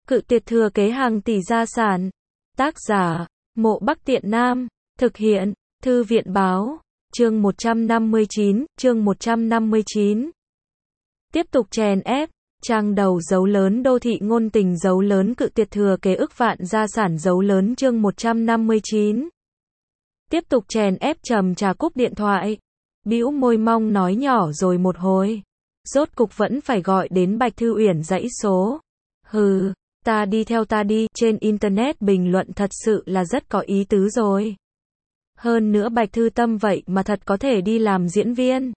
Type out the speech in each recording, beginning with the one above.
Cự tuyệt thừa kế hàng tỷ gia sản. Tác giả, Mộ Bắc Tiện Nam. Thực hiện, Thư viện báo. Chương 159. Tiếp tục chèn ép. Trang đầu dấu lớn đô thị ngôn tình dấu lớn cự tuyệt thừa kế ức vạn gia sản dấu lớn chương 159. Tiếp tục chèn ép trầm trà cúp điện thoại. Bĩu môi mong nói nhỏ rồi một hồi. Rốt cục vẫn phải gọi đến Bạch Thư Uyển dãy số. Hừ, ta đi theo ta đi, trên internet bình luận thật sự là rất có ý tứ rồi. Hơn nữa Bạch Thư Tâm vậy mà thật có thể đi làm diễn viên.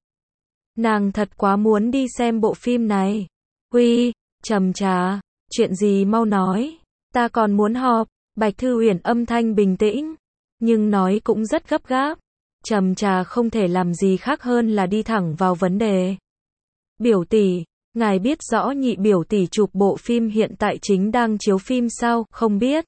Nàng thật quá muốn đi xem bộ phim này. Uy, trầm trà, chuyện gì mau nói, ta còn muốn họp. Bạch Thư Uyển âm thanh bình tĩnh, nhưng nói cũng rất gấp gáp. Trầm trà không thể làm gì khác hơn là đi thẳng vào vấn đề. Biểu tỷ, ngài biết rõ nhị biểu tỷ chụp bộ phim hiện tại chính đang chiếu phim sao? Không biết.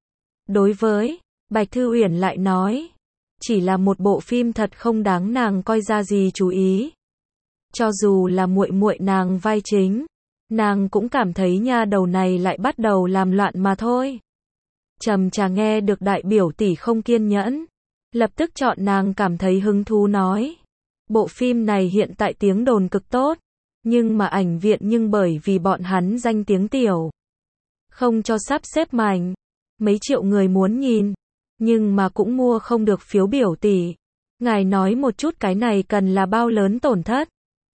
Đối với Bạch Thư Uyển lại nói, chỉ là một bộ phim thật không đáng nàng coi ra gì chú ý. Cho dù là muội muội nàng vai chính, nàng cũng cảm thấy nha đầu này lại bắt đầu làm loạn mà thôi. Trầm trà nghe được đại biểu tỷ không kiên nhẫn, lập tức chọn nàng cảm thấy hứng thú nói. Bộ phim này hiện tại tiếng đồn cực tốt, nhưng mà ảnh viện nhưng bởi vì bọn hắn danh tiếng tiểu, không cho sắp xếp mảnh. Mấy triệu người muốn nhìn, nhưng mà cũng mua không được phiếu biểu tỷ. Ngài nói một chút cái này cần là bao lớn tổn thất.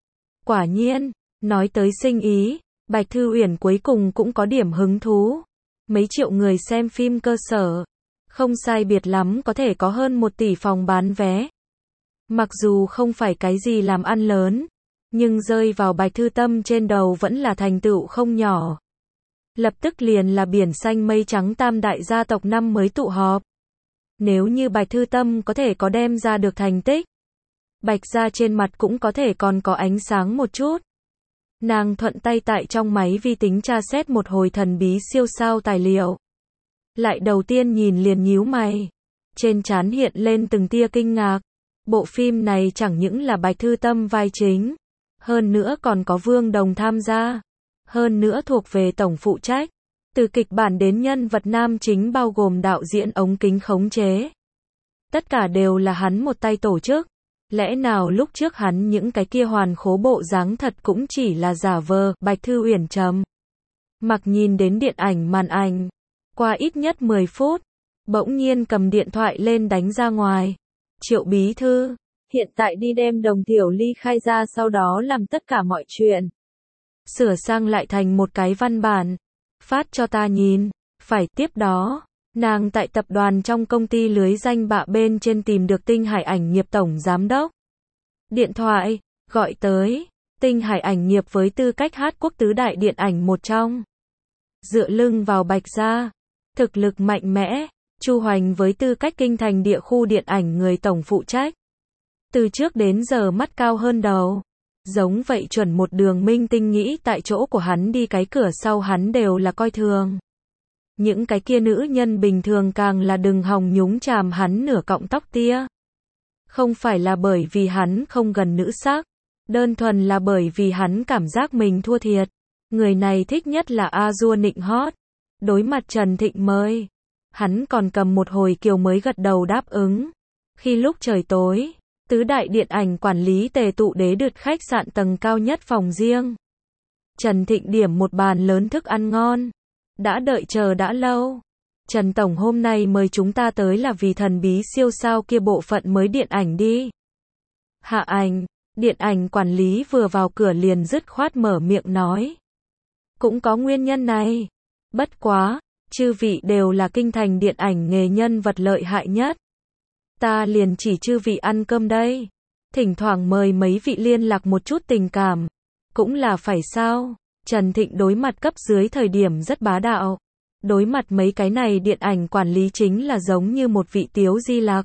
Quả nhiên, nói tới sinh ý, Bạch Thư Uyển cuối cùng cũng có điểm hứng thú. Mấy triệu người xem phim cơ sở, không sai biệt lắm có thể có hơn 1 tỷ phòng bán vé. Mặc dù không phải cái gì làm ăn lớn, nhưng rơi vào Bạch Thư Tâm trên đầu vẫn là thành tựu không nhỏ. Lập tức liền là biển xanh mây trắng tam đại gia tộc năm mới tụ họp. Nếu như Bạch Thư Tâm có thể có đem ra được thành tích, Bạch gia trên mặt cũng có thể còn có ánh sáng một chút. Nàng thuận tay tại trong máy vi tính tra xét một hồi thần bí siêu sao tài liệu. Lại đầu tiên nhìn liền nhíu mày. Trên trán hiện lên từng tia kinh ngạc. Bộ phim này chẳng những là Bạch Thư Tâm vai chính, hơn nữa còn có Vương Đồng tham gia. Hơn nữa thuộc về tổng phụ trách. Từ kịch bản đến nhân vật nam chính bao gồm đạo diễn ống kính khống chế. Tất cả đều là hắn một tay tổ chức. Lẽ nào lúc trước hắn những cái kia hoàn khố bộ dáng thật cũng chỉ là giả vờ? Bạch Thư Uyển trầm mặc nhìn đến điện ảnh màn ảnh. Qua ít nhất 10 phút, bỗng nhiên cầm điện thoại lên đánh ra ngoài. Triệu bí thư, hiện tại đi đem Đồng Tiểu Ly khai ra, sau đó làm tất cả mọi chuyện. Sửa sang lại thành một cái văn bản. Phát cho ta nhìn. Phải, tiếp đó, nàng tại tập đoàn trong công ty lưới danh bạ bên trên tìm được Tinh Hải Ảnh Nghiệp tổng giám đốc. Điện thoại, gọi tới. Tinh Hải Ảnh Nghiệp với tư cách hát quốc tứ đại điện ảnh một trong. Dựa lưng vào Bạch gia, thực lực mạnh mẽ. Chu Hoành với tư cách kinh thành địa khu điện ảnh người tổng phụ trách. Từ trước đến giờ mắt cao hơn đầu. Giống vậy chuẩn một đường minh tinh nghĩ tại chỗ của hắn đi cái cửa sau hắn đều là coi thường. Những cái kia nữ nhân bình thường càng là đừng hòng nhúng chàm hắn nửa cọng tóc tia. Không phải là bởi vì hắn không gần nữ sắc, đơn thuần là bởi vì hắn cảm giác mình thua thiệt. Người này thích nhất là a dua nịnh hót. Đối mặt Trần Thịnh mời, hắn còn cầm một hồi kiều mới gật đầu đáp ứng. Khi lúc trời tối, tứ đại điện ảnh quản lý tề tụ đế đực khách sạn tầng cao nhất phòng riêng. Trần Thịnh điểm một bàn lớn thức ăn ngon. Đã đợi chờ đã lâu. Trần Tổng hôm nay mời chúng ta tới là vì thần bí siêu sao kia bộ phận mới điện ảnh đi. Hạ ảnh, điện ảnh quản lý vừa vào cửa liền dứt khoát mở miệng nói. Cũng có nguyên nhân này. Bất quá, chư vị đều là kinh thành điện ảnh nghề nhân vật lợi hại nhất. Ta liền chỉ chư vị ăn cơm đây. Thỉnh thoảng mời mấy vị liên lạc một chút tình cảm. Cũng là phải sao? Trần Thịnh đối mặt cấp dưới thời điểm rất bá đạo. Đối mặt mấy cái này điện ảnh quản lý chính là giống như một vị Tiếu Di Lạc.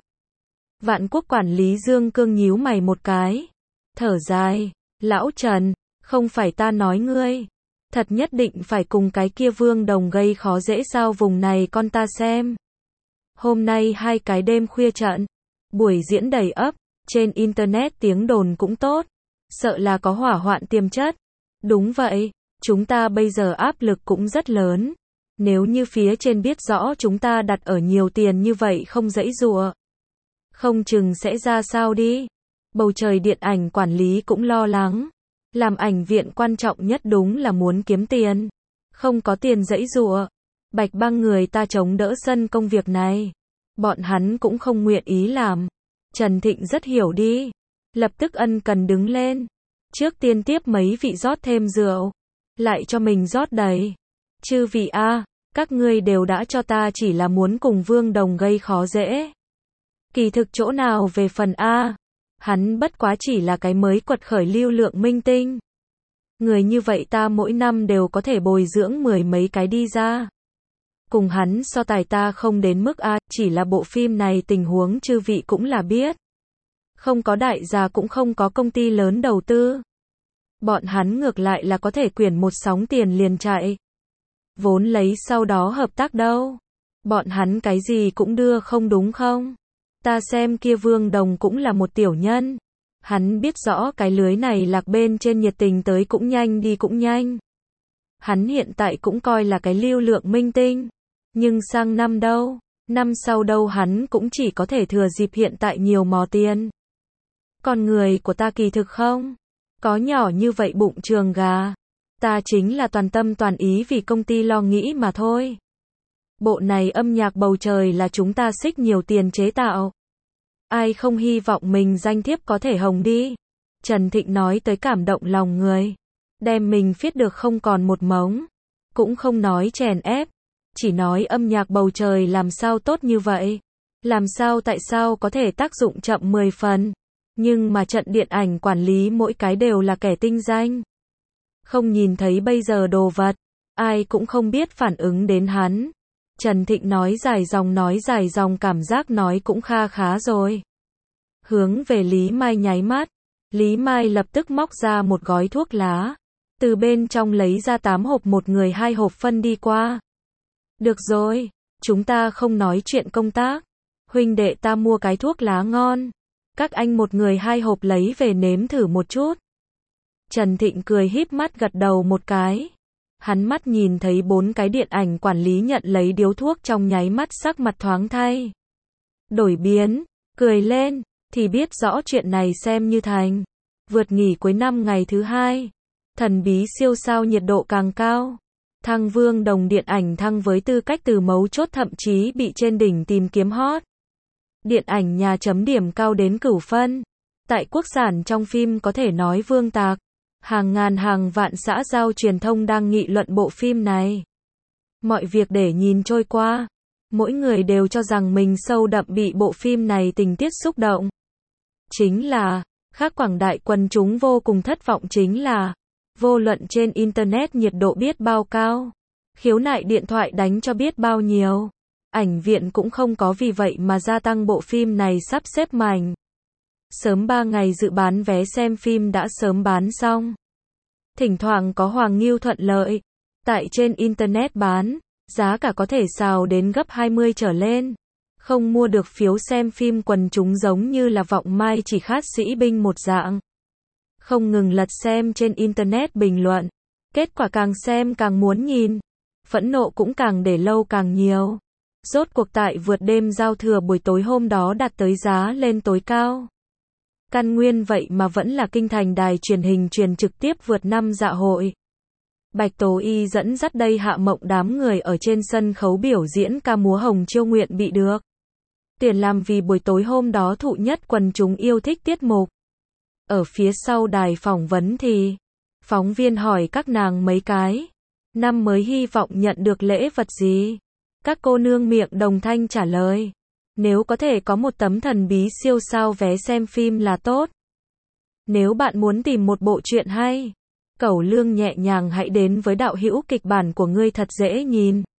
Vạn Quốc quản lý Dương Cương nhíu mày một cái. Thở dài. Lão Trần, không phải ta nói ngươi. Thật nhất định phải cùng cái kia Vương Đồng gây khó dễ sao vùng này con ta xem. Hôm nay 2 cái đêm khuya trận. Buổi diễn đầy ấp. Trên internet tiếng đồn cũng tốt. Sợ là có hỏa hoạn tiềm chất. Đúng vậy. Chúng ta bây giờ áp lực cũng rất lớn. Nếu như phía trên biết rõ chúng ta đặt ở nhiều tiền như vậy không giãy giụa, không chừng sẽ ra sao đi. Bầu trời điện ảnh quản lý cũng lo lắng. Làm ảnh viện quan trọng nhất đúng là muốn kiếm tiền. Không có tiền giãy giụa. Bạch Băng người ta chống đỡ sân công việc này. Bọn hắn cũng không nguyện ý làm. Trần Thịnh rất hiểu đi. Lập tức ân cần đứng lên. Trước tiên tiếp mấy vị rót thêm rượu. Lại cho mình rót đầy. Chư vị a, các ngươi đều đã cho ta chỉ là muốn cùng Vương Đồng gây khó dễ. Kỳ thực chỗ nào về phần A. Hắn bất quá chỉ là cái mới quật khởi lưu lượng minh tinh. Người như vậy ta mỗi năm đều có thể bồi dưỡng 10 mấy cái đi ra. Cùng hắn so tài ta không đến mức A, chỉ là bộ phim này tình huống chư vị cũng là biết. Không có đại gia cũng không có công ty lớn đầu tư. Bọn hắn ngược lại là có thể quyển một sóng tiền liền chạy. Vốn lấy sau đó hợp tác đâu. Bọn hắn cái gì cũng đưa không đúng không? Ta xem kia Vương Đồng cũng là một tiểu nhân. Hắn biết rõ cái lưới này lạc bên trên nhiệt tình tới cũng nhanh đi cũng nhanh. Hắn hiện tại cũng coi là cái lưu lượng minh tinh. Nhưng sang năm đâu? Năm sau đâu hắn cũng chỉ có thể thừa dịp hiện tại nhiều mò tiền. Còn người của ta kỳ thực không? Có nhỏ như vậy bụng trường gà. Ta chính là toàn tâm toàn ý vì công ty lo nghĩ mà thôi. Bộ này âm nhạc bầu trời là chúng ta xích nhiều tiền chế tạo. Ai không hy vọng mình danh thiếp có thể hồng đi. Trần Thịnh nói tới cảm động lòng người. Đem mình viết được không còn một mống. Cũng không nói chèn ép. Chỉ nói âm nhạc bầu trời làm sao tốt như vậy. Làm sao tại sao có thể tác dụng chậm 10 phần. Nhưng mà trận điện ảnh quản lý mỗi cái đều là kẻ tinh danh. Không nhìn thấy bây giờ đồ vật. Ai cũng không biết phản ứng đến hắn. Trần Thịnh nói dài dòng cảm giác nói cũng kha khá rồi. Hướng về Lý Mai nháy mắt. Lý Mai lập tức móc ra một gói thuốc lá. Từ bên trong lấy ra 8 hộp một người 2 hộp phân đi qua. Được rồi, chúng ta không nói chuyện công tác. Huynh đệ ta mua cái thuốc lá ngon. Các anh một người 2 hộp lấy về nếm thử một chút. Trần Thịnh cười híp mắt gật đầu một cái. Hắn mắt nhìn thấy 4 cái điện ảnh quản lý nhận lấy điếu thuốc trong nháy mắt sắc mặt thoáng thay. Đổi biến, cười lên, thì biết rõ chuyện này xem như thành. Vượt nghỉ cuối năm ngày thứ 2. Thần bí siêu sao nhiệt độ càng cao. Thăng Vương Đồng điện ảnh thăng với tư cách từ mấu chốt thậm chí bị trên đỉnh tìm kiếm hot. Điện ảnh nhà chấm điểm cao đến cửu phân. Tại quốc sản trong phim có thể nói vương tạc. Hàng ngàn hàng vạn xã giao truyền thông đang nghị luận bộ phim này. Mọi việc để nhìn trôi qua. Mỗi người đều cho rằng mình sâu đậm bị bộ phim này tình tiết xúc động. Chính là, khác quảng đại quần chúng vô cùng thất vọng chính là, vô luận trên Internet nhiệt độ biết bao cao. Khiếu nại điện thoại đánh cho biết bao nhiêu. Ảnh viện cũng không có vì vậy mà gia tăng bộ phim này sắp xếp mảnh. Sớm 3 ngày dự bán vé xem phim đã sớm bán xong. Thỉnh thoảng có Hoàng Nghiêu thuận lợi. Tại trên Internet bán, giá cả có thể xào đến gấp 20 trở lên. Không mua được phiếu xem phim quần chúng giống như là vọng mai chỉ khát sĩ binh một dạng. Không ngừng lật xem trên Internet bình luận. Kết quả càng xem càng muốn nhìn. Phẫn nộ cũng càng để lâu càng nhiều. Rốt cuộc tại vượt đêm giao thừa buổi tối hôm đó đạt tới giá lên tối cao. Căn nguyên vậy mà vẫn là kinh thành đài truyền hình truyền trực tiếp vượt năm dạ hội. Bạch Tố Y dẫn dắt đây hạ mộng đám người ở trên sân khấu biểu diễn ca múa Hồng Chiêu nguyện bị được tiền làm vì buổi tối hôm đó thụ nhất quần chúng yêu thích tiết mục. Ở phía sau đài phỏng vấn thì phóng viên hỏi các nàng mấy cái năm mới hy vọng nhận được lễ vật gì. Các cô nương miệng đồng thanh trả lời. Nếu có thể có một tấm thần bí siêu sao vé xem phim là tốt. Nếu bạn muốn tìm một bộ truyện hay, Cẩu Lương nhẹ nhàng hãy đến với đạo hữu kịch bản của ngươi thật dễ nhìn.